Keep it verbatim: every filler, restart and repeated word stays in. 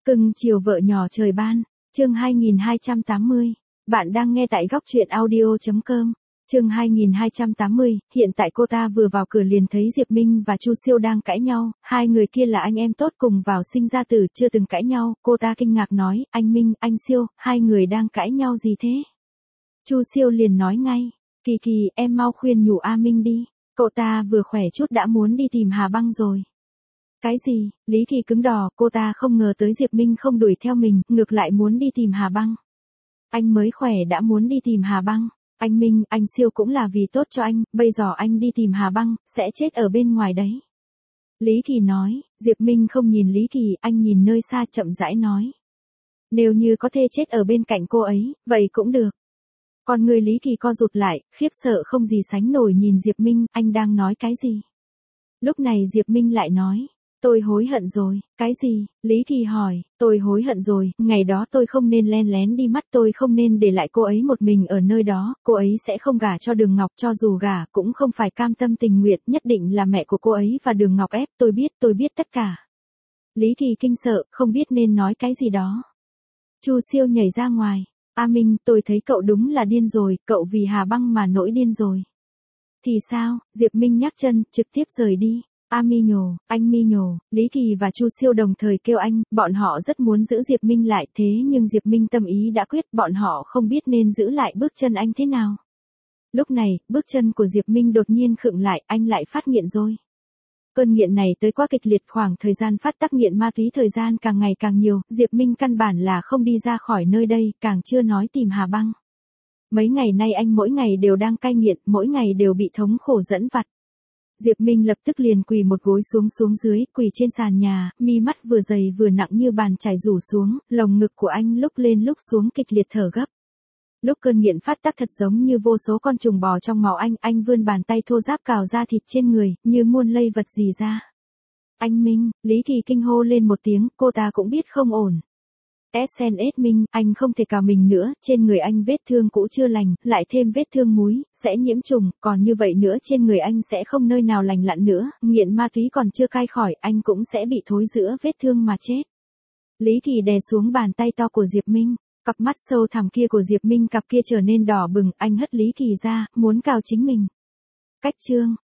Cưng chiều vợ nhỏ trời ban, chương hai nghìn hai trăm tám mươi. Bạn đang nghe tại góc truyện audio chấm com. Chương hai nghìn hai trăm tám mươi, hiện tại cô ta vừa vào cửa liền thấy Diệp Minh và Chu Siêu đang cãi nhau, hai người kia là anh em tốt cùng vào sinh ra tử chưa từng cãi nhau, cô ta kinh ngạc nói, anh Minh, anh Siêu, hai người đang cãi nhau gì thế? Chu Siêu liền nói ngay, Kỳ Kỳ, em mau khuyên nhủ A Minh đi, cậu ta vừa khỏe chút đã muốn đi tìm Hà Băng rồi. Cái gì? Lý Kỳ cứng đờ, cô ta không ngờ tới Diệp Minh không đuổi theo mình, ngược lại muốn đi tìm Hà Băng. Anh mới khỏe đã muốn đi tìm Hà Băng. Anh Minh, anh Siêu cũng là vì tốt cho anh, bây giờ anh đi tìm Hà Băng, sẽ chết ở bên ngoài đấy. Lý Kỳ nói, Diệp Minh không nhìn Lý Kỳ, anh nhìn nơi xa chậm rãi nói. Nếu như có thể chết ở bên cạnh cô ấy, vậy cũng được. Còn người Lý Kỳ co rụt lại, khiếp sợ không gì sánh nổi nhìn Diệp Minh, anh đang nói cái gì? Lúc này Diệp Minh lại nói. Tôi hối hận rồi, cái gì? Lý Kỳ hỏi, tôi hối hận rồi, ngày đó tôi không nên len lén đi mắt, tôi không nên để lại cô ấy một mình ở nơi đó, cô ấy sẽ không gả cho Đường Ngọc, cho dù gả cũng không phải cam tâm tình nguyện, nhất định là mẹ của cô ấy và Đường Ngọc ép, tôi biết, tôi biết tất cả. Lý Kỳ kinh sợ, không biết nên nói cái gì đó. Chu Siêu nhảy ra ngoài, A Minh, tôi thấy cậu đúng là điên rồi, cậu vì Hà Băng mà nổi điên rồi. Thì sao? Diệp Minh nhắc chân, trực tiếp rời đi. A Mi nhổ, anh Mi nhổ, Lý Kỳ và Chu Siêu đồng thời kêu anh, bọn họ rất muốn giữ Diệp Minh lại thế nhưng Diệp Minh tâm ý đã quyết, bọn họ không biết nên giữ lại bước chân anh thế nào. Lúc này, bước chân của Diệp Minh đột nhiên khựng lại, anh lại phát nghiện rồi. Cơn nghiện này tới quá kịch liệt, khoảng thời gian phát tác nghiện ma túy thời gian càng ngày càng nhiều, Diệp Minh căn bản là không đi ra khỏi nơi đây, càng chưa nói tìm Hà Băng. Mấy ngày nay anh mỗi ngày đều đang cai nghiện, mỗi ngày đều bị thống khổ dẫn vặt. Diệp Minh lập tức liền quỳ một gối xuống xuống dưới, quỳ trên sàn nhà, mi mắt vừa dày vừa nặng như bàn chải rủ xuống, lồng ngực của anh lúc lên lúc xuống kịch liệt thở gấp. Lúc cơn nghiện phát tác thật giống như vô số con trùng bò trong máu anh, anh vươn bàn tay thô ráp cào da thịt trên người, như muôn lây vật gì ra. Anh Minh, Lý Kỳ kinh hô lên một tiếng, cô ta cũng biết không ổn. ét en ét Minh, anh không thể cào mình nữa, trên người anh vết thương cũ chưa lành, lại thêm vết thương múi, sẽ nhiễm trùng, còn như vậy nữa trên người anh sẽ không nơi nào lành lặn nữa, nghiện ma túy còn chưa cai khỏi, anh cũng sẽ bị thối rữa vết thương mà chết. Lý Kỳ đè xuống bàn tay to của Diệp Minh, cặp mắt sâu thẳm kia của Diệp Minh cặp kia trở nên đỏ bừng, anh hất Lý Kỳ ra, muốn cào chính mình. Cách chương,